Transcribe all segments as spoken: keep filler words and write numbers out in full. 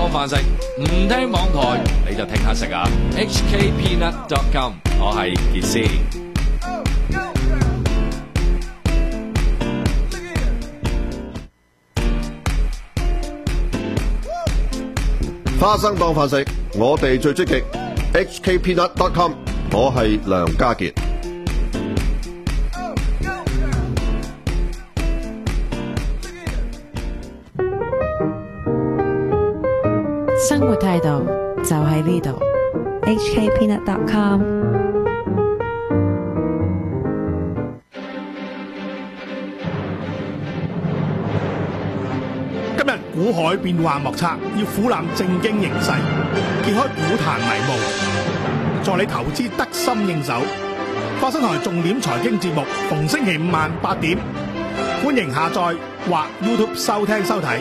當飯食，唔聽網台你就聽下食啊 ！H K Peanut dot com， 我係傑斯。 花生當飯食，我哋最積極。H K Peanut dot com， 我係梁家傑。 生活態度就喺呢度。 H K Peanut dot com。 今日股海變幻莫測，要俯瞰正經形勢，揭開股壇迷霧，助你投資得心應手。花生台重點財經節目，逢星期五晚八點，歡迎下載或 YouTube 收聽收睇。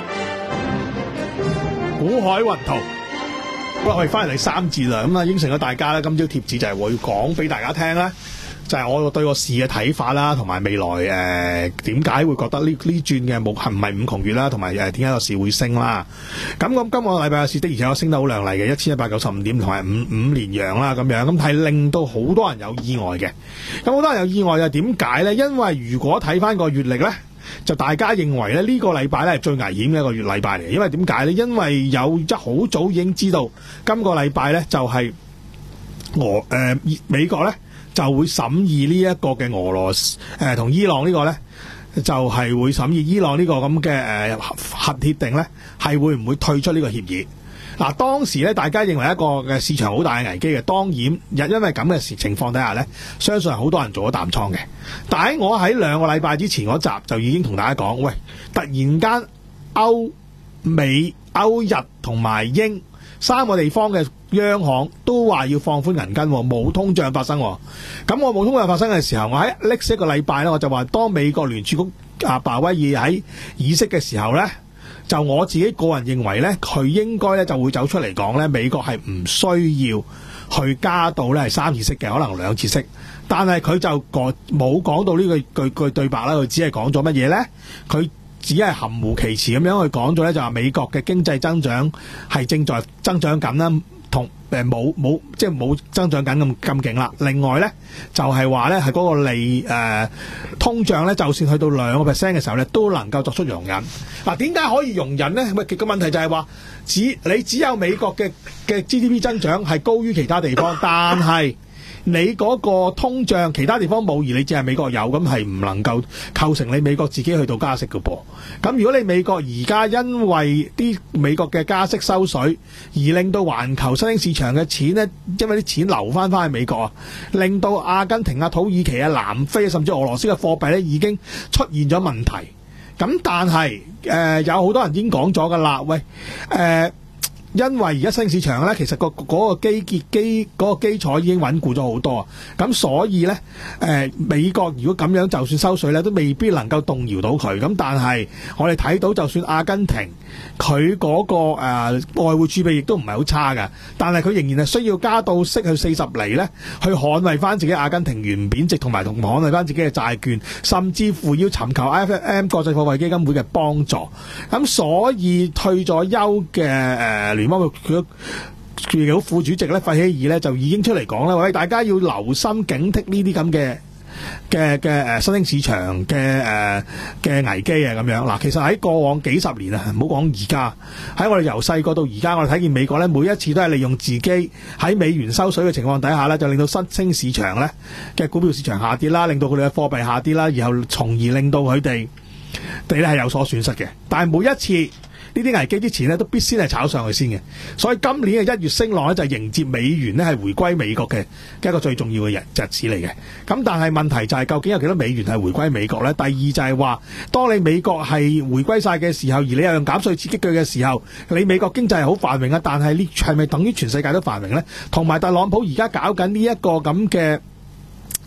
股海雲圖，好啦，我哋翻嚟第三節啦，咁啊應承咗大家咧，今朝貼紙就係會講俾大家聽咧，就係、是、我對個市嘅睇法啦，同埋未來誒點解會覺得呢呢轉嘅冇係唔係五窮月啦，同埋誒點解個市會升啦。咁咁今個禮拜嘅市的而且確升得好亮麗嘅，一千一百九十五點同埋五五連陽啦咁樣，咁係令到好多人有意外嘅。咁好多人有意外又點解咧？因為如果睇翻個月曆咧，就大家認為咧呢個禮拜咧係最危險嘅一個月禮拜嚟，因為點解咧？因為有一好早已經知道今個禮拜咧就係俄誒美國咧就會審議呢一個嘅俄羅斯誒同伊朗呢個咧就係會審議伊朗呢個咁嘅誒核協定咧係會唔會退出呢個協議。嗱，當時咧，大家認為一個嘅市場好大嘅危機嘅，當然，因因為咁嘅情情況底下咧，相信係好多人做咗淡倉嘅。但係我喺兩個禮拜之前嗰集就已經同大家講，喂，突然間歐美、歐日同埋英三個地方嘅央行都話要放寬銀根，冇通脹發生。咁我冇通脹發生嘅時候，我喺歷史一個禮拜咧，我就話當美國聯儲局阿鮑威爾喺議息嘅時候咧。就我自己個人認為咧，佢應該咧就會走出嚟講咧，美國係唔需要去加到咧係三次息嘅，可能兩次息。但係佢就講冇講到呢個句句對白啦，佢只係講咗乜嘢咧？佢只係含糊其辭咁樣去講咗咧，就話美國嘅經濟增長係正在增長緊啦。同誒冇冇即係冇增長緊咁咁勁啦。另外咧就係話咧係嗰個利誒、呃、通脹咧，就算去到兩個 percent 嘅時候咧，都能夠作出容忍。嗱，點解可以容忍咧？喂，個問題就係話只你只有美國嘅嘅 G D P 增長係高於其他地方，但係你嗰個通脹其他地方冇，而你只係美國有，咁係唔能夠構成你美國自己去到加息嘅噃。咁如果你美國而家因為啲美國嘅加息收水，而令到環球新興市場嘅錢呢，因為啲錢流翻翻去美國啊，令到阿根廷啊、土耳其啊、南非甚至俄羅斯嘅貨幣咧已經出現咗問題。咁但係誒、呃、有好多人已經講咗噶啦，喂誒。呃因為而家新市場咧，其實個嗰個基結基嗰個基礎已經穩固咗好多啊，咁所以咧，誒、呃、美國如果咁樣就算收水咧，都未必能夠動搖到佢。咁但係我哋睇到，就算阿根廷佢嗰、那個誒、呃、外匯儲備亦都唔係好差㗎，但係佢仍然係需要加到息去四十厘咧，去捍衛翻自己阿根廷元貶值，同埋同捍衛翻自己嘅債券，甚至乎要尋求 I F M 國際貨幣基金會嘅幫助。咁所以退咗休嘅誒聯邦佢佢副主席咧費希爾咧就已經出嚟講啦，喂，大家要留心警惕呢啲咁嘅嘅嘅誒新興市場嘅誒嘅危機啊咁樣。嗱，其實喺過往幾十年啊，唔好講而家，喺我哋由細個到而家，我哋睇見美國咧每一次都係利用自己喺美元收水嘅情況底下咧，就令到新興市場咧嘅股票市場下跌啦，令到佢哋嘅貨幣下跌啦，然後從而令到佢哋哋咧係有所損失嘅。但係每一次呢啲危機之前咧，都必先係炒上去先嘅，所以今年嘅一月升浪咧就係迎接美元咧係回歸美國嘅一個最重要嘅日日子嚟嘅。咁但係問題就係究竟有幾多美元係回歸美國咧？第二就係話，當你美國係回歸晒嘅時候，而你又用減稅刺激佢嘅時候，你美國經濟係好繁榮啊，但係呢係咪等於全世界都繁榮咧？同埋特朗普而家搞緊呢一個咁嘅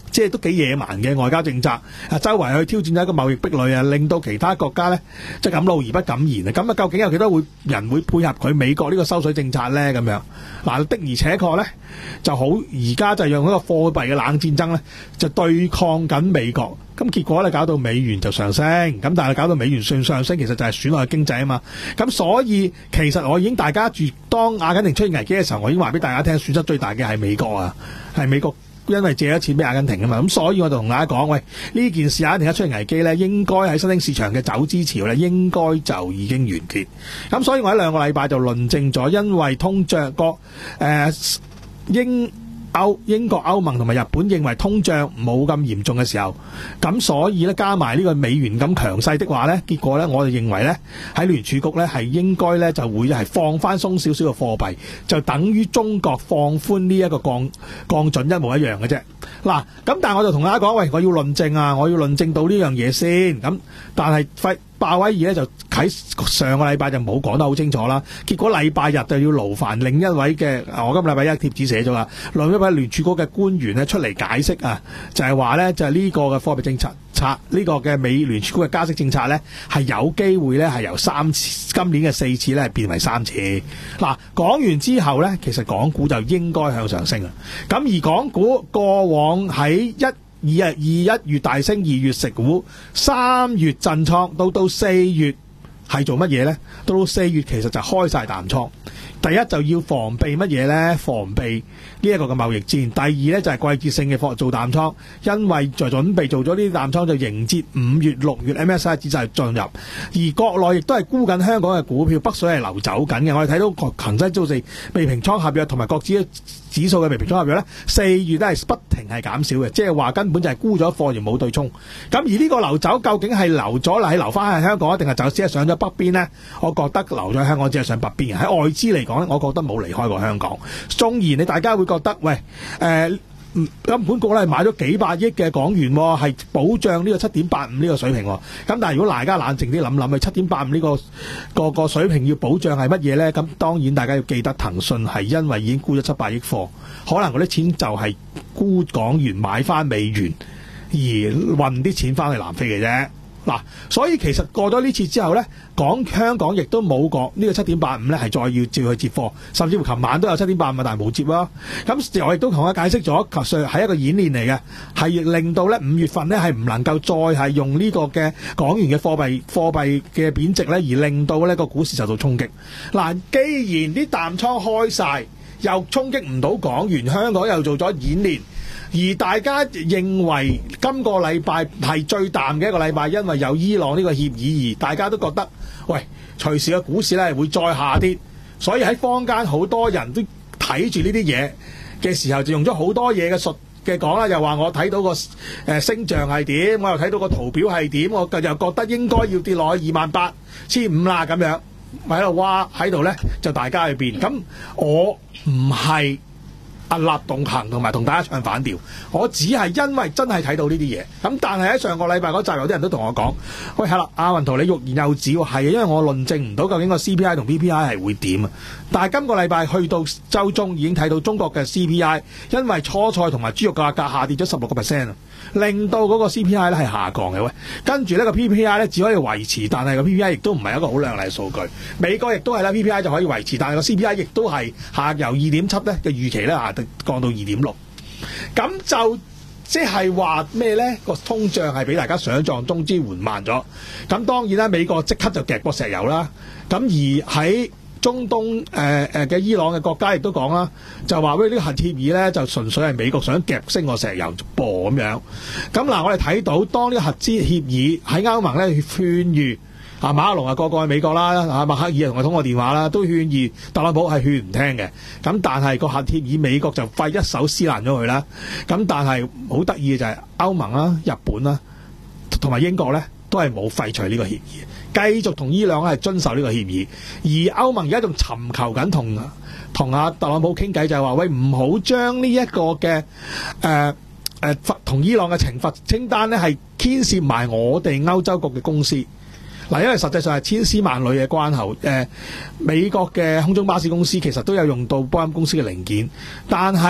即係都幾野蠻嘅外交政策，啊周圍去挑戰一個貿易壁壘啊，令到其他國家咧即係敢怒而不敢言啊！咁啊，究竟有幾多會人會配合佢美國呢個收水政策咧？咁樣嗱，的而且確咧就好，而家就用一個貨幣嘅冷戰爭咧，就對抗緊美國。咁結果咧搞到美元就上升，咁但係搞到美元上上升，其實就係損害經濟啊嘛。咁所以其實我已經大家住當阿根廷出現危機嘅時候，我已經話俾大家聽，損失最大嘅係美國啊，係美國。因為借咗錢俾阿根廷啊嘛，咁所以我就同大家講，喂，呢件事阿根廷一出現危機咧，應該喺新興市場嘅走資潮咧，應該就已經完結。咁所以我喺兩個禮拜就論證咗，因為通脹國誒英歐英國、歐盟同埋日本認為通脹冇咁嚴重嘅時候，咁所以咧加埋呢個美元咁強勢的話咧，結果咧我哋認為咧喺聯儲局咧係應該咧就會係放翻鬆少少嘅貨幣，就等於中國放寬呢一個降降準一模一樣嘅啫。嗱，咁但係我就同大家講，喂，我要論證啊，我要論證到呢樣嘢先。咁但係費鮑威爾咧就喺上個禮拜就冇講得好清楚啦，結果禮拜日就要勞煩另一位嘅，我今禮拜一貼紙寫咗啦，另一位聯儲局嘅官員咧出嚟解釋啊，就係話咧就係呢個嘅貨幣政策策呢個嘅美聯儲局嘅加息政策咧係有機會咧係由三次今年嘅四次咧係變為三次。嗱，講完之後咧，其實港股就應該向上升啊。咁而港股過往喺一二日二一月大升，二月食股，三月震倉，到到四月係做乜嘢呢？到到四月其實就開晒淡倉。第一就要防備乜嘢呢？防備呢一個嘅貿易戰。第二呢就係季節性嘅做淡倉，因為就準備做咗呢啲淡倉就迎接五月、六月 M S C I 指數進入。而國內亦都係沽緊香港嘅股票，北水係流走緊嘅。我哋睇到恒生指數未平倉合約同埋國指指數嘅未平倉合約呢，四月都係不停係減少嘅，即係話根本就係沽咗貨而冇對沖。咁而呢個流走究竟係流咗嚟留翻喺香港，定係就只係上咗北邊呢？我覺得留咗喺香港只係上北邊嘅。喺外資嚟講，我覺得冇離開過香港。縱然你大家會覺得，喂，誒、呃，金管局咧買咗幾百億嘅港元，係保障呢個七點八五呢個水平。咁但係如果大家冷靜啲諗諗，七點八五呢個個個水平要保障係乜嘢呢？咁當然大家要記得，騰訊係因為已經沽咗七百億貨，可能嗰啲錢就係沽港元買翻美元，而運啲錢翻去南非嘅啫。嗱，所以其實過咗呢次之後呢，港香港亦都冇講呢個七點八五呢係再要照去接貨，甚至乎琴晚都有七點八五，但係冇接啦。咁我亦都同佢解釋咗，其實係一個演練嚟嘅，係令到呢五月份呢係唔能夠再係用呢個嘅港元嘅貨幣貨幣嘅貶值呢，而令到呢個股市受到衝擊。嗱，既然啲淡倉開晒，又衝擊唔到港元，香港又做咗演練。而大家認為今個禮拜係最淡嘅一個禮拜，因為有伊朗呢個協議，而大家都覺得，喂，隨時嘅股市咧會再下跌，所以喺坊間好多人都睇住呢啲嘢嘅時候，就用咗好多嘢嘅術嘅講啦，又話我睇到個誒星象係點，我又睇到個圖表係點，我又覺得應該要跌落去二萬八千五啦咁樣，喺度哇喺度咧就大家去變，咁我唔係屹立動行同埋同大家唱反調，我只係因為真係睇到呢啲嘢。咁但係喺上個禮拜嗰集有啲人都同我講，喂，係啦，阿雲圖你欲言又止喎，係因為我論證唔到究竟個 C P I 同 P P I 係會點啊。但係今個禮拜去到週中已經睇到中國嘅 C P I， 因為蔬菜同埋豬肉價格下跌咗十六個 percent 啊，令到嗰個 C P I 咧係下降嘅。喂，跟住呢個 P P I 咧只可以維持，但係個 P P I 亦都唔係一個好亮麗嘅數據。美國亦都係啦 ，P P I 就可以維持，但係個 C P I 亦都係下由二點七咧嘅預期咧下降到二點六，咁就即係話咩呢？個通脹係比大家想象中之緩慢咗。咁當然啦，美國即刻就夾過石油啦。咁而喺中東誒誒嘅伊朗嘅國家亦都講啦，就話喂呢個核協議呢，就純粹係美國想夾升個石油噃咁樣。咁嗱，我哋睇到當呢個核資協議喺歐盟呢勸喻。啊，馬克龍啊，個個去美國啦，啊，默克爾同佢通過電話啦，都勸喻特朗普係勸唔聽嘅。咁但係個核協議美國就快一手撕爛咗佢啦。咁但係好得意嘅就係歐盟啦、日本啦同埋英國咧，都係冇廢除呢個協議，繼續同伊朗係遵守呢個協議。而歐盟而家仲尋求緊同同阿特朗普傾偈，就係話喂，唔好將呢一個嘅誒誒同伊朗嘅懲罰清單咧係牽涉埋我哋歐洲國嘅公司。嗱，因為實際上係千絲萬縷嘅關口，誒、呃，美國嘅空中巴士公司其實都有用到波音公司嘅零件，但係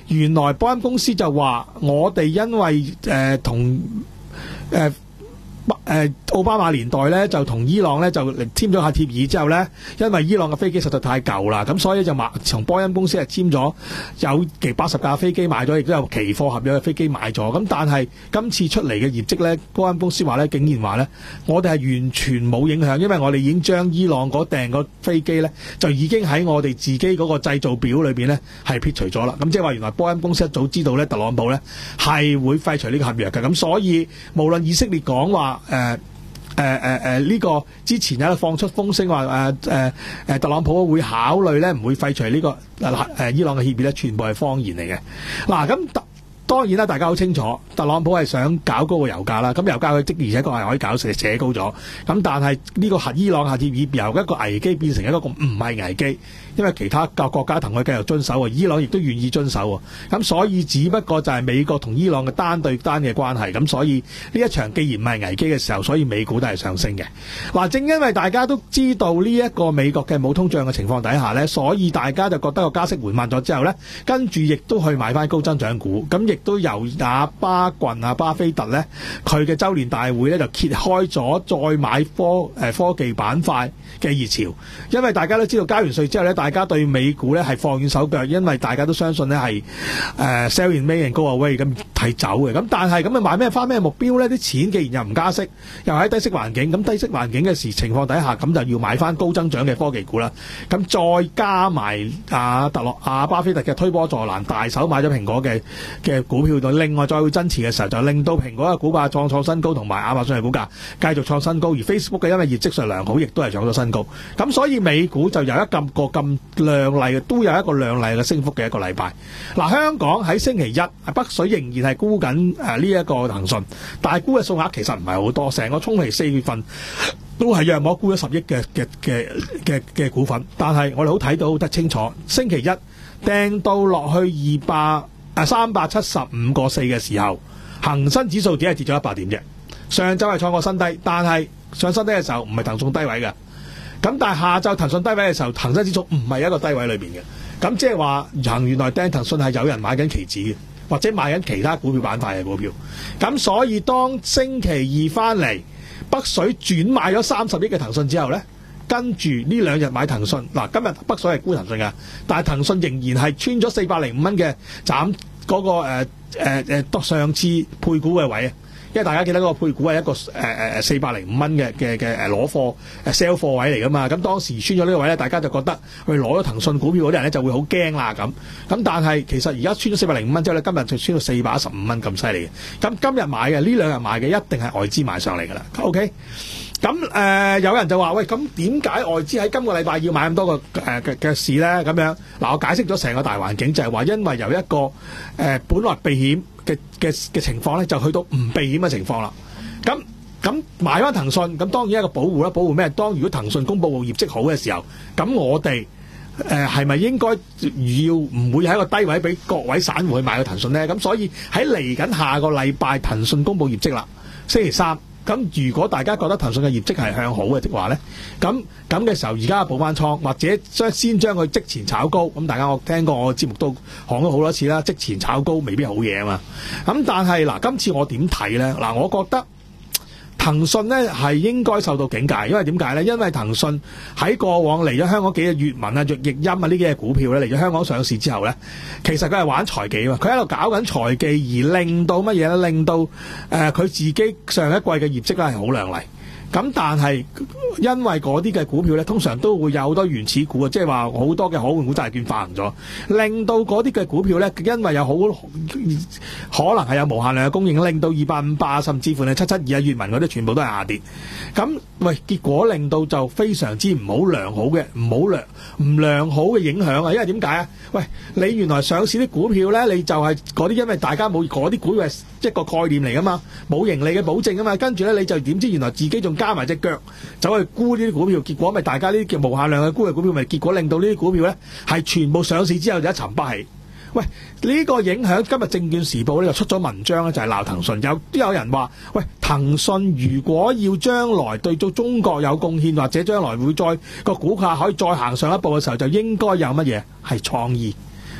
原來波音公司就話我哋因為誒同誒。誒奧巴馬年代咧就同伊朗咧就簽咗下協議之後咧，因為伊朗嘅飛機實在太舊啦，咁所以就買從波音公司係簽咗有幾八十架飛機買咗，亦都有期貨合約嘅飛機買咗。咁但係今次出嚟嘅業績咧，波音公司話咧竟然話咧，我哋係完全冇影響，因為我哋已經將伊朗嗰訂個飛機咧就已經喺我哋自己嗰個製造表裏邊咧係撇除咗啦。咁即係話原來波音公司一早知道咧特朗普咧係會廢除呢個合約嘅，咁所以無論以色列講話誒。誒誒誒呢個之前有放出風聲話誒誒誒特朗普會考慮咧唔會廢除呢、這個誒、呃、伊朗嘅協議咧，全部係謊言嚟嘅。嗱咁特當然啦，大家好清楚，特朗普係想搞高個油價啦。咁油價佢的而且確係可以搞成扯高咗。咁但係呢個核伊朗核協議由一個危機變成一個唔係危機，因為其他各國家同佢繼續遵守喎，伊朗亦都願意遵守喎。咁所以只不過就係美國同伊朗嘅單對單嘅關係。咁所以呢一場既然唔係危機嘅時候，所以美股都係上升嘅。嗱，正因為大家都知道呢一個美國嘅冇通脹嘅情況底下呢，所以大家就覺得個加息緩慢咗之後呢，跟住亦都去買翻高增長股。咁亦都由阿巴郡啊巴菲特呢，佢嘅周年大會呢，就揭開咗再買科誒、呃、科技板塊嘅熱潮。因為大家都知道交完稅之後呢，大家對美股呢係放軟手腳，因為大家都相信呢係誒 sell in May and go away 咁睇走嘅。咁但係咁啊買咩翻咩目標呢？啲錢既然又唔加息，又喺低息環境，咁低息環境嘅時情況底下，咁就要買翻高增長嘅科技股啦。咁再加埋阿特洛阿巴菲特嘅推波助瀾，大手買咗蘋果嘅嘅股票。另外再會增持嘅時候，就令到蘋果嘅股價創創新高，同埋亞馬遜嘅股價繼續創新高，而 Facebook 嘅因為業績上良好，亦都係創咗新高。咁所以美股就有一咁個咁亮麗嘅，都有一個亮麗嘅升幅嘅一個禮拜。嗱，香港喺星期一北水仍然係沽緊誒呢一個騰訊，但係沽嘅數額其實唔係好多，成個沖期四月份都係約莫沽咗十億嘅嘅嘅嘅嘅股份。但係我哋好睇到得清楚，星期一掟到落去二百。啊，三百七十五個四嘅時候，恒生指數只係跌咗一百點啫。上週係創過新低，但係上新低嘅時候唔係騰訊低位嘅。咁但係下晝騰訊低位嘅時候，恒生指數唔係一個低位裏邊嘅。咁即係話，原來掟騰訊係有人買緊期指嘅，或者買緊其他股票板塊嘅股票。咁所以當星期二翻嚟，北水轉買咗三十億嘅騰訊之後呢，跟住呢兩日買騰訊，嗱今日北水係沽騰訊㗎，但係騰訊仍然係穿咗四百零五蚊嘅斬嗰個誒誒誒上次配股嘅位啊，因為大家記得嗰個配股係一個誒誒四百零五蚊嘅嘅嘅誒攞貨誒 sell 貨位嚟㗎嘛，咁當時穿咗呢個位咧，大家就覺得去攞咗騰訊股票嗰啲人咧就會好驚啦咁，咁但係其實而家穿咗四百零五蚊之後咧，今日就穿到四百一十五蚊咁犀利嘅，咁今日買嘅呢兩日買嘅一定係外資買上嚟㗎啦 ，OK。咁誒、呃、有人就話：喂，咁點解外資喺今個禮拜要買咁多個誒嘅嘅市咧？咁樣嗱，我解釋咗成個大環境，就係話因為由一個誒、呃、本來避險嘅嘅嘅情況咧，就去到唔避險嘅情況啦。咁咁買翻騰訊，咁當然一個保護啦，保護咩？當如果騰訊公佈業績好嘅時候，咁我哋誒係咪應該要唔會喺一個低位俾各位散戶去買個騰訊咧？咁所以喺嚟緊下個禮拜，騰訊公佈業績啦，星期三。咁如果大家覺得騰訊嘅業績係向好嘅話咧，咁咁嘅時候而家補翻倉，或者將先將佢即前炒高。咁大家我聽過我節目都講咗好多次啦，即前炒高未必好嘢啊嘛。咁但係嗱，今次我點睇咧？嗱，我覺得騰訊咧係應該受到警戒，因為點解咧？因為騰訊喺過往嚟咗香港幾隻粵文啊、粵譯音啊呢幾隻股票咧嚟咗香港上市之後咧，其實佢係玩財技啊嘛，佢喺度搞緊財技，而令到乜嘢咧？令到誒佢、呃、自己上一季嘅業績咧係好亮麗。咁但係因為嗰啲嘅股票咧，通常都會有好多原始股啊，即係話好多嘅可換股債券發行咗，令到嗰啲嘅股票咧，因為有好可能係有無限量嘅供應，令到二八五八甚至乎係七七二啊、粵文嗰啲全部都係下跌。咁喂，結果令到就非常之唔好良好嘅，唔好良唔良好嘅影響啊！因為點解啊？喂，你原來上市啲股票咧，你就係嗰啲，因為大家冇嗰啲股票係一個概念嚟噶嘛，冇盈利嘅保證啊嘛，跟住咧你就點知原來自己仲加埋隻腳走去沽呢啲股票，結果咪大家呢啲叫無限量嘅沽嘅股票，咪結果令到呢啲股票咧係全部上市之後就一沉不起。喂，呢、這個影響今日證券時報呢就出咗文章咧，就係鬧騰訊。有都有人話：喂，騰訊如果要將來對到中國有貢獻，或者將來會再個股價可以再行上一步嘅時候，就應該有乜嘢係創意。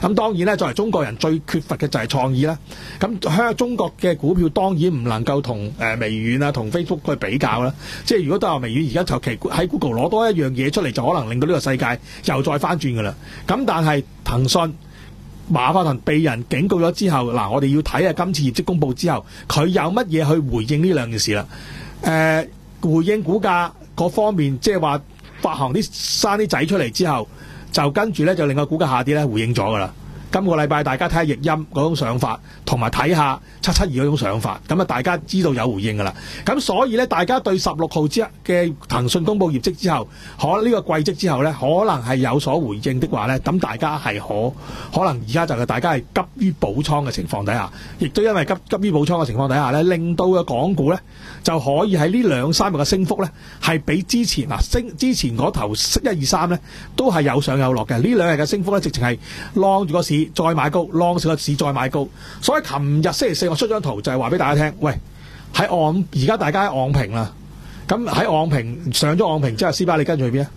咁當然咧，作為中國人最缺乏嘅就係創意啦。咁香中國嘅股票當然唔能夠同誒微軟啊、同 Facebook 去比較啦。即係如果都話微軟而家求其喺 Google 攞多一樣嘢出嚟，就可能令到呢個世界又再翻轉噶啦。咁但係騰訊、馬化騰被人警告咗之後，嗱，我哋要睇下今次業績公佈之後，佢有乜嘢去回應呢兩件事啦。誒、呃，回應股價嗰方面，即係話發行啲生啲仔出嚟之後，就跟住咧就令個股價下跌咧，回應咗噶啦。今個禮拜大家睇下譯音嗰種想法，同埋睇下七七二嗰種想法，咁啊大家知道有回應噶啦。咁所以咧，大家對十六號之嘅騰訊公佈業績之後，可呢、這個季績之後咧，可能係有所回應的話咧，咁大家係可可能而家就係大家係急於補倉嘅情況底下，亦都因為急急於補倉嘅情況底下咧，令到嘅港股咧就可以喺呢兩三日嘅升幅咧係比之前嗱升之前嗰頭一二三咧都係有上有落嘅。呢兩日嘅升幅咧，直情係晾住個市。再買高 long 少個市再買高，所以琴日星期四我出張圖就係話俾大家聽，喂喺昂而家大家喺昂平啦，咁喺昂平上咗昂平之後，斯巴你跟住去邊啊？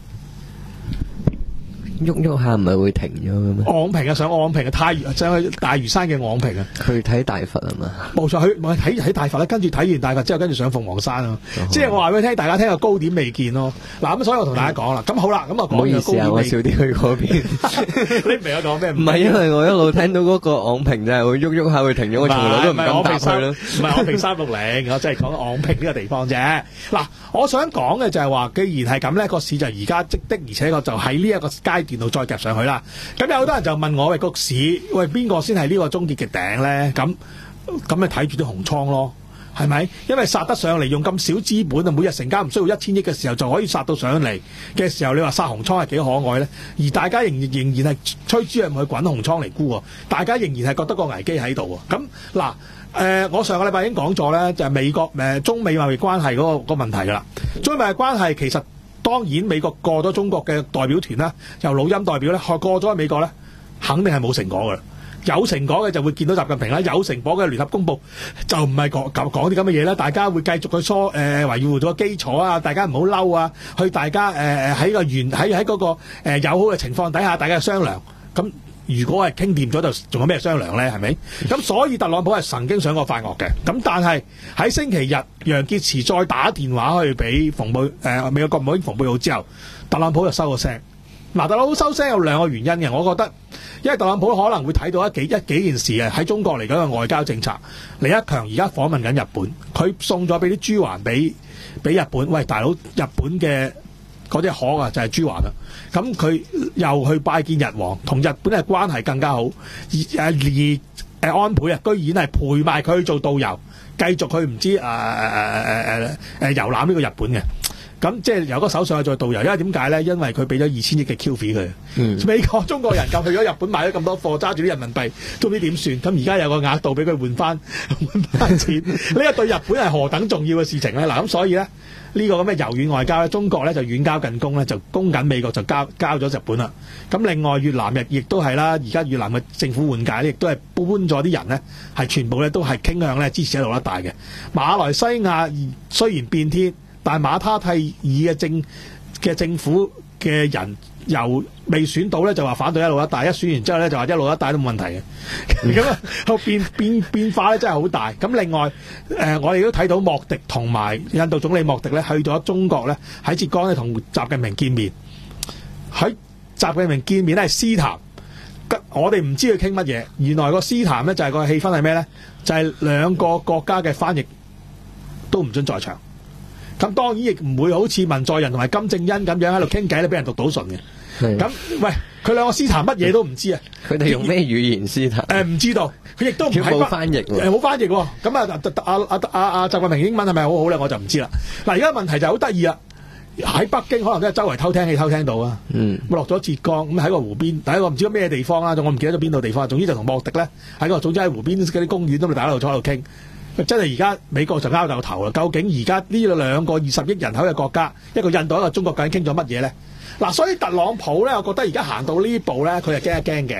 喐喐下唔係會停咗嘅咩？ 昂平啊，上昂平啊，太上去大嶼山嘅昂平啊， 去睇大佛啊嘛， 冇錯，去睇睇大佛咧，跟住睇完大佛之後，跟住上鳳凰山啊，哦、即係我話俾你聽，大家聽個高點未見咯。嗱咁，所以我同大家講啦，咁、嗯、好啦，咁啊講完高點未見。唔好意思啊，我少啲去嗰邊。你唔明我講咩？唔係因為我一路聽到嗰個昂平就係會喐喐下會停咗，我從來都唔敢搭去咯。唔係昂平三六零，我真係講昂平呢個地方啫。嗱，我想講嘅就係話，既然係咁咧，個市就而家即的，而且個就喺呢一個階段度再夾上去啦。咁有好多人就問我，喂，個市喂邊個先係呢個終結嘅頂咧？咁咁咪睇住啲紅倉咯，係咪？因為殺得上嚟用咁少資本啊，每日成交唔需要一千億嘅時候就可以殺到上嚟嘅時候，你話殺紅倉係幾可愛咧？而大家仍然仍然係吹豬入去滾紅倉嚟沽喎，大家仍然係覺得個危機喺度喎。咁嗱，誒、呃，我上個禮拜已經講咗咧，就係、是、美國誒、呃、中美貿易關係嗰、那個、那個問題噶啦。中美貿易關係其實。當然美國過咗中國嘅代表團啦，由老欽代表咧，過咗去美國咧，肯定係冇成果噶啦。有成果嘅就會見到習近平啦，有成果嘅聯合公佈就唔係講講講啲咁嘅嘢啦。大家會繼續去疏誒維護咗個基礎啊，大家唔好嬲啊，去大家誒誒喺個原喺喺嗰個誒、呃、友好嘅情況底下，大家商量咁。如果係傾掂咗，就仲有咩商量咧？係咪？咁所以特朗普係曾經想過發惡嘅。咁但係喺星期日，楊潔篪再打電話去俾蓬佩誒美國國務卿蓬佩奧之後，特朗普就收個聲。嗱，特朗普收聲有兩個原因嘅，我覺得，因為特朗普可能會睇到一幾一幾件事嘅喺中國嚟講嘅外交政策。李克強而家訪問緊日本，佢送咗俾啲豬環俾俾日本。喂，大佬，日本嘅嗰隻殼啊，就係豬環啦。咁佢又去拜見日王，同日本嘅關係更加好。而誒而誒安倍啊，居然係陪埋佢去做導遊，繼續去唔知誒誒誒誒誒誒遊覽呢個日本嘅。咁即係由個首相去做導遊，因為點解咧？因為佢俾咗二千億嘅 Q 費佢。嗯、美國中國人咁去咗日本買咗咁多貨，揸住啲人民幣，都唔知點算。咁而家有個額度俾佢換翻換翻錢，呢個對日本係何等重要嘅事情咧？嗱，咁所以咧呢、呢個咁嘅柔軟外交咧，中國咧就遠交近攻咧，就攻緊美國就交交咗日本啦。咁另外越南亦亦都係啦，而家越南嘅政府換屆咧，亦都係搬咗啲人咧，係全部咧都係傾向咧支持喺度一帶嘅。馬來西亞雖然變天。但係馬他蒂爾嘅政嘅政府嘅人由未選到咧，就話反對一路一帶，一選完之後咧就話一路一帶都冇問題嘅。咁啊、嗯，變變變化咧真係好大。咁另外誒、呃，我哋都睇到莫迪同埋印度總理莫迪咧去咗中國咧，喺浙江咧同習近平見面。喺習近平見面咧係私談，我哋唔知佢傾乜嘢。原來個私談咧就係、是、個氣氛係咩咧？就係、是、兩個國家嘅翻譯都唔准在場。咁當然亦唔會好似文在寅同埋金正恩咁樣喺度傾偈咧，俾人讀到唇嘅。咁喂，佢兩個私談乜嘢都唔知啊！ 佢哋用咩語言私談？誒唔知道，佢亦都唔係冇翻譯喎。 誒冇翻譯喎。咁啊，阿阿阿阿習近平英文係咪好好咧？我就唔知啦。嗱，而家問題就好得意啦。喺北京可能都係周圍偷聽器偷聽到啊。嗯。咁落咗浙江，咁喺個湖邊，第一個唔知咩地方啦，我唔記得咗邊度地方。總之就同莫迪咧喺個總之喺湖邊嗰啲公園咁，大家喺度坐喺度傾。真係而家美國就拗到頭啦！究竟而家呢兩個二十億人口嘅國家，一個印度一個中國，究竟傾咗乜嘢咧？嗱，所以特朗普咧，我覺得而家行到呢步咧，佢係驚一驚嘅。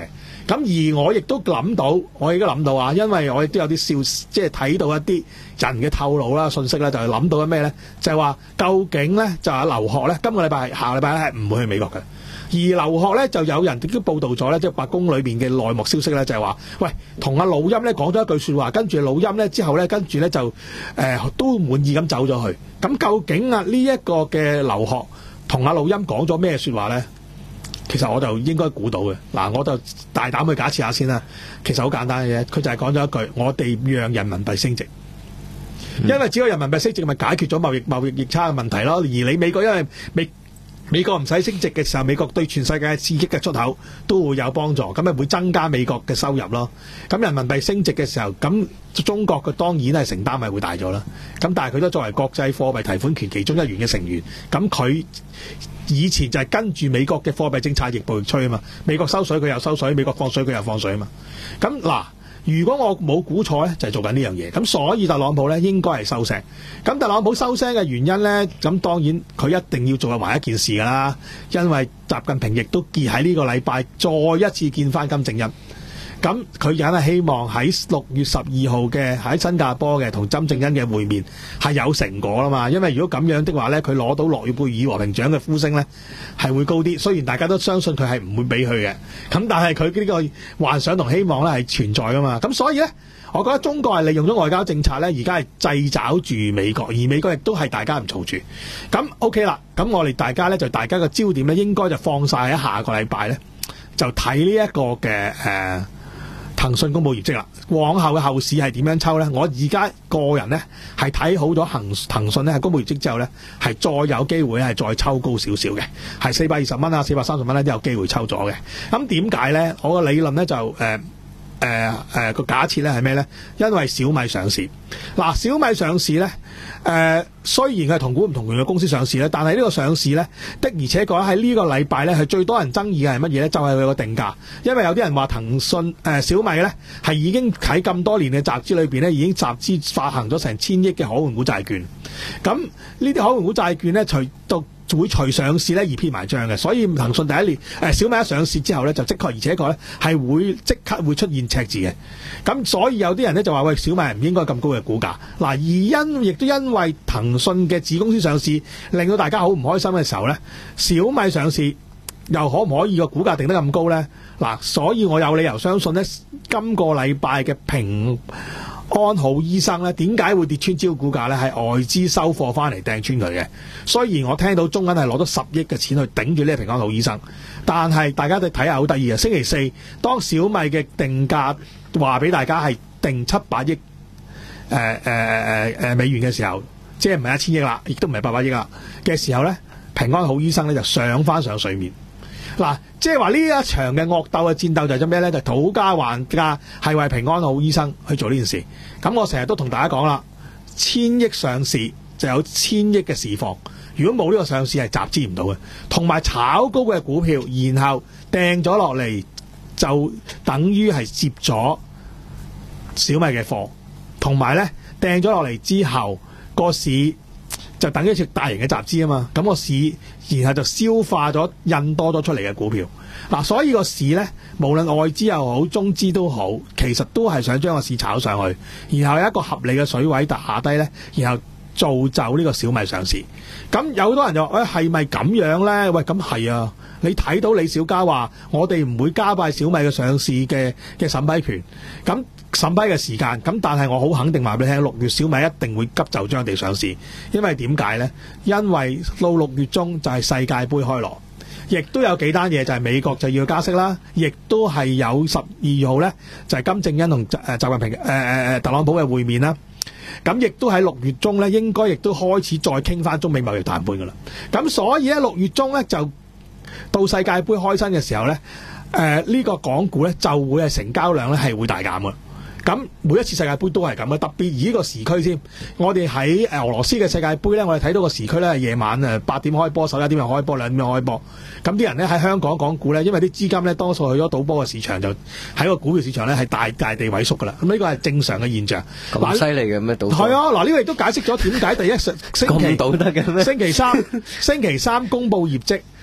咁而我亦都諗到，我亦都諗到啊，因為我亦都有啲笑，即係睇到一啲人嘅透露啦、信息咧，就係諗到咩咧？就係話究竟咧就係劉鶴咧，今個禮拜下個禮拜咧係唔會去美國嘅。而劉鶴咧就有人亦都報道咗咧，即係白宮裏邊嘅內幕消息咧，就係話，喂，同阿老欽咧講咗一句説話，跟住老欽咧之後咧，跟住咧就誒、呃、都滿意咁走咗去。咁究竟啊呢一個嘅劉鶴同阿老欽講咗咩説話咧？其實我就應該估到嘅。嗱，我就大膽去假設下先啦。其實好簡單嘅啫，佢就係講咗一句：我哋讓人民幣升值。因為只有人民幣升值，咪解決咗貿易貿易逆差嘅問題咯。而你美國因為美美國唔使升值嘅時候，美國對全世界刺激嘅出口都會有幫助，咁咪會增加美國嘅收入咯。咁人民幣升值嘅時候，咁中國嘅當然係承擔咪會大咗啦。咁但係佢都作為國際貨幣提款權其中一員嘅成員，咁佢以前就係跟住美國嘅貨幣政策逆步逆趨啊嘛。美國收水佢又收水，美國放水佢又放水啊嘛。咁嗱。如果我冇估錯咧，就係做緊呢樣嘢。咁所以特朗普咧應該係收聲。咁特朗普收聲嘅原因咧，咁當然佢一定要做埋一件事㗎啦。因為習近平亦都見喺呢個禮拜再一次見翻金正恩。咁佢梗係希望喺六月十二號嘅喺新加坡嘅同金正恩嘅會面係有成果啦嘛。因為如果咁樣的話咧，佢攞到諾貝爾和平獎嘅呼聲咧係會高啲。雖然大家都相信佢係唔會俾佢嘅，咁但係佢呢個幻想同希望咧係存在噶嘛。咁所以咧，我覺得中國係利用咗外交政策咧，而家係掣肘住美國，而美國亦都係大家唔嘈住。咁 OK 啦，咁我哋大家咧就大家嘅焦點咧應該就放晒喺下個禮拜咧，就睇呢一個嘅誒。呃騰訊公佈業績啦，往後嘅後市係點樣抽呢？我而家個人呢係睇好咗騰騰訊呢係公佈業績之後呢，係再有機會係再抽高少少嘅，係四百二十蚊啊、四百三十蚊呢都有機會抽咗嘅。咁點解呢？我嘅理論呢就誒誒誒個假設呢係咩呢？因為小米上市，嗱小米上市呢，誒、呃、雖然佢係同股唔同權嘅公司上市呢，但係呢個上市呢的而且確喺呢個禮拜呢係最多人爭議嘅係乜嘢呢？就係佢個定價，因為有啲人話騰訊誒、呃、小米呢係已經喺咁多年嘅集資裏邊呢已經集資發行咗成千億嘅可換股債券，咁呢啲可換股債券呢，除到會隨上市咧而撇埋帳嘅，所以騰訊第一年誒、呃、小米一上市之後咧，就即確而且確咧係會即刻會出現赤字嘅。咁所以有啲人咧就話喂，小米唔應該咁高嘅股價。嗱，而因亦都因為騰訊嘅子公司上市，令到大家好唔開心嘅時候咧，小米上市又可唔可以個股價定得咁高咧？嗱，所以我有理由相信咧，今個禮拜嘅平安好醫生咧，點解會跌穿招股價咧？係外資收貨翻嚟掟穿佢嘅。雖然我聽到中銀係攞咗十億嘅錢去頂住呢個平安好醫生，但係大家都睇下好得意啊！星期四當小米嘅定價話俾大家係定七百億誒誒誒誒美元嘅時候，即係唔係一千億啦，亦都唔係八百億啦嘅時候咧，平安好醫生咧就上翻上水面。嗱，即係話呢一場嘅惡鬥嘅戰鬥就係做咩咧？就討價還價，係為平安好醫生去做呢件事。咁我成日都同大家講啦，千億上市就有千億嘅市況。如果冇呢個上市係集資唔到嘅，同埋炒高嘅股票，然後掟咗落嚟，就等於係接咗小米嘅貨，同埋咧掟咗落嚟之後個市。就等於一次大型嘅集資啊嘛，咁個市然後就消化咗印多咗出嚟嘅股票，嗱、啊，所以個市呢，無論外資又好，中資都好，其實都係想將個市炒上去，然後有一個合理嘅水位打低呢，然後造就呢個小米上市。咁有好多人就話：，誒係咪咁樣呢？喂，咁係啊！你睇到李小加話，我哋唔會加快小米嘅上市嘅嘅審批權，咁。審批嘅時間，咁但係我好肯定話俾你聽，六月小米一定會急就章地上市，因為點解呢？因為到六月中就係世界盃開鑼，亦都有幾單嘢就係美國就要加息啦，亦都係有十二號呢，就係、是、金正恩同誒習近平誒誒、呃、特朗普嘅會面啦。咁亦都喺六月中呢，應該亦都開始再傾翻中美貿易談判噶啦。咁所以咧六月中呢，就到世界盃開新嘅時候呢，誒、呃、呢、這個港股呢，就會係成交量呢係會大減噶。咁每一次世界盃都係咁嘅，特別以呢個時區先。我哋喺誒俄羅斯嘅世界盃咧，我哋睇到個時區咧係夜晚誒八點開波，十一點又開波，兩點又開波。咁啲人咧喺香港港股咧，因為啲資金咧多數去咗賭波嘅市場，就喺個股票市場咧係大大地萎縮噶啦。咁呢個係正常嘅現象。 咁犀利嘅咩賭？ 係啊，嗱呢個亦都解釋咗點解第一星期咁賭得嘅咩？ 星期三星期三公佈業績。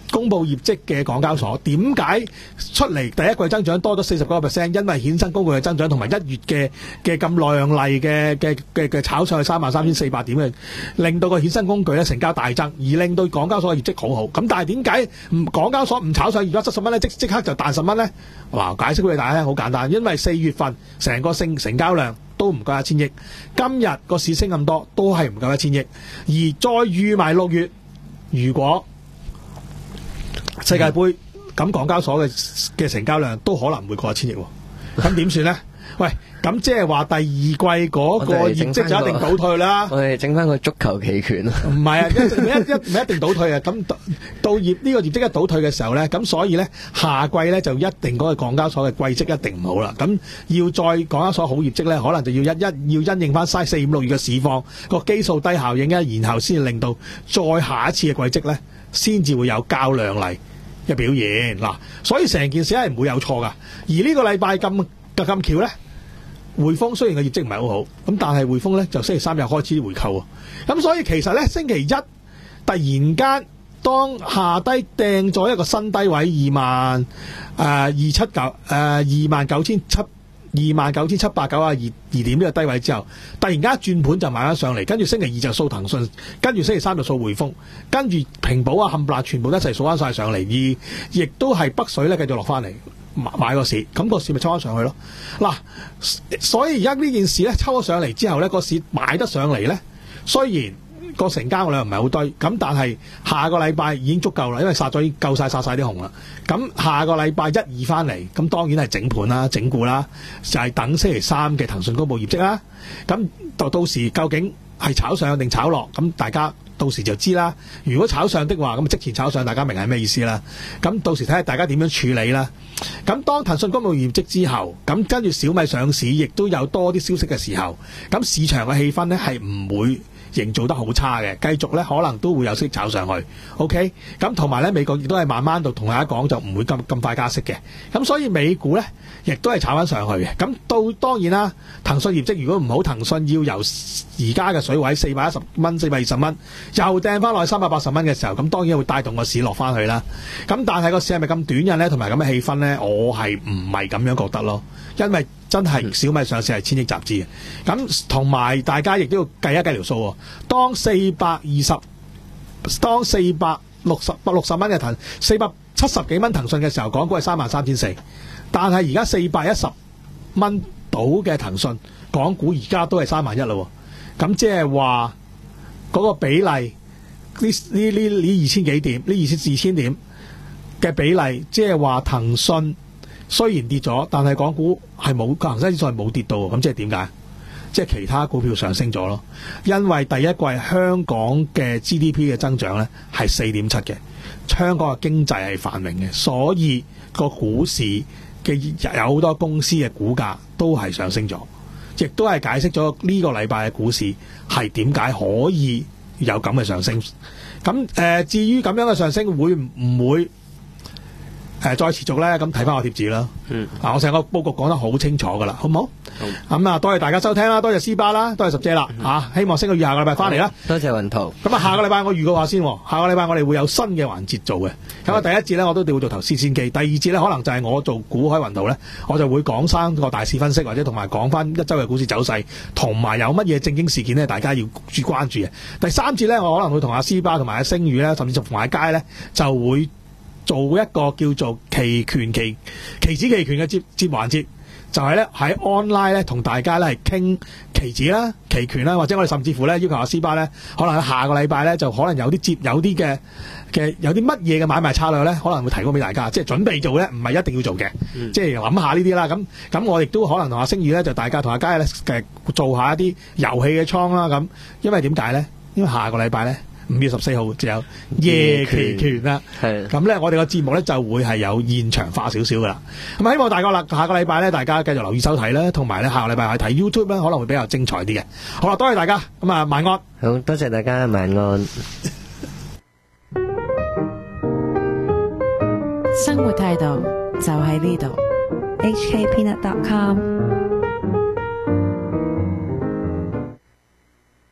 公佈業績嘅港交所點解出嚟第一季增長多咗四十九個 percent？ 因為衍生工具嘅增長同埋一月嘅嘅咁亮麗嘅嘅嘅嘅炒上去三萬三千四百點嘅，令到個衍生工具咧成交大增，而令到港交所嘅業績好好。咁但係點解唔港交所唔炒上二百七十蚊咧？即即刻就彈十蚊咧？嗱，解釋俾大家聽，好簡單，因為四月份成個成成交量都唔夠一千億，今日個市升咁多都係唔夠一千億，而再預埋六月，如果世界盃咁港交所嘅嘅成交量都可能會過一千億喎，咁點算呢？喂，咁即係話第二季嗰個業績就一定倒退啦。 我哋整翻個足球期權啊！ 唔係啊，一一一唔係一定倒退啊。咁到業呢個業績一倒退嘅時候呢，咁所以呢，下季呢就一定嗰個港交所嘅季績一定唔好啦。咁要再港交所好業績呢，可能就要一一要因應翻晒四五六月嘅市況個基數低效應咧，然後先至令到再下一次嘅季績呢，先至會有較亮麗嘅表現嗱。所以成件事係唔會有錯噶。而呢個禮拜咁咁咁巧呢，匯豐雖然個業績唔係好好，咁但係匯豐咧就星期三日開始回購喎，咁所以其實咧星期一突然間當下低掟咗一個新低位二萬誒二七九誒二萬九千七二萬九千七百九啊二二點呢個低位之後，突然間轉盤就買翻上嚟，跟住星期二就掃騰訊，跟住星期三就掃匯豐，跟住平保啊冚唪唥全部一齊掃翻晒上嚟，而亦都係北水咧繼續落翻嚟。買買個市，咁個市咪抽翻上去咯。嗱，所以而家呢件事咧抽咗上嚟之後咧，個市買得上嚟咧，雖然個成交量唔係好堆，咁但係下個禮拜已經足夠啦，因為殺咗已經夠晒殺晒啲紅啦。咁下個禮拜一二翻嚟，咁當然係整盤啦、整固啦，就係、是、等星期三嘅騰訊公佈業績啦。咁到到時究竟係炒上定炒落，咁大家到時就知啦。如果炒上的話，咁即前炒上，大家明係咩意思啦？咁到時睇下大家點樣處理啦。咁當騰訊公佈業績之後，咁跟住小米上市，亦都有多啲消息嘅時候，咁市場嘅氣氛呢係唔會營造得好差嘅，繼續咧可能都會有息炒上去。OK， 咁同埋咧美國亦都係慢慢度同大家講，就唔會咁咁快加息嘅。咁所以美股咧亦都係炒翻上去嘅。咁到當然啦，騰訊業績如果唔好，騰訊要由而家嘅水位四百一十蚊、四百二十蚊，又掟翻落去三百八十蚊嘅時候，咁當然會帶動個市落翻去啦。咁但係個市係咪咁短癮咧，同埋咁嘅氣氛咧，我係唔係咁樣覺得咯？因為真係小米上市係千億集資嘅，咁同埋大家亦都要計一計條數喎。當四百二十，當四百六十百六十蚊嘅騰，四百七十幾蚊騰訊嘅時候，港股係三萬三千四，但係而家四百一十蚊到嘅騰訊，港股而家都係三萬一啦。咁即係話嗰個比例，呢呢呢呢二千幾點，呢二千二千點嘅比例，即係話騰訊雖然跌咗，但係港股係冇，恒生指數係冇跌到，咁即係點解？即係其他股票上升咗咯。因為第一季香港嘅 G D P 嘅增長咧係四點七嘅，香港嘅經濟係繁榮嘅，所以個股市嘅有好多公司嘅股價都係上升咗，亦都係解釋咗呢個禮拜嘅股市係點解可以有咁嘅上升。咁誒、呃，至於咁樣嘅上升會唔會？誒、呃、再持續咧，咁睇翻我貼紙啦。嗯，啊，我成個佈局講得好清楚噶啦，好唔好？好。咁啊，多謝大家收聽啦，多謝斯巴啦，多謝十姐啦。嚇、嗯啊，希望星期二下個禮拜翻嚟啦。 多謝雲圖。 咁啊，下個禮拜我預告下先。下個禮拜我哋會有新嘅環節做嘅。咁啊，第一節咧我都會做投資先機，第二節咧可能就係我做股海雲圖咧，我就會講三個大市分析，或者同埋講翻一週嘅股市走勢，同埋有乜嘢正經事件咧，大家要注關注嘅。第三節咧，我可能會同阿斯巴同埋阿星宇咧，甚至同埋阿佳咧，就會做一個叫做期權期期指期權嘅接接環節，就係咧喺 online 咧同大家咧係傾期指啦、期權啦，或者我哋甚至乎咧要求阿斯巴咧，可能喺下個禮拜咧就可能有啲接有啲嘅嘅有啲乜嘢嘅買賣策略咧，可能會提供俾大家，即係準備做咧，唔係一定要做嘅，嗯、即係諗下呢啲啦。咁咁我亦都可能同阿星宇咧，就大家同阿佳咧嘅做下一啲遊戲嘅倉啦。咁因為點解咧？因為下個禮拜咧。五月十四號就有夜期權啦，咁咧我哋個節目咧就會係有現場化少少噶啦。咁希望大家啦，下個禮拜咧大家繼續留意收睇啦，同埋咧下個禮拜去睇 YouTube 咧可能會比較精彩啲嘅。好啦，多謝大家，咁啊晚安。 好多謝大家晚安。 生活態度就喺呢度。 H K Peanut dot com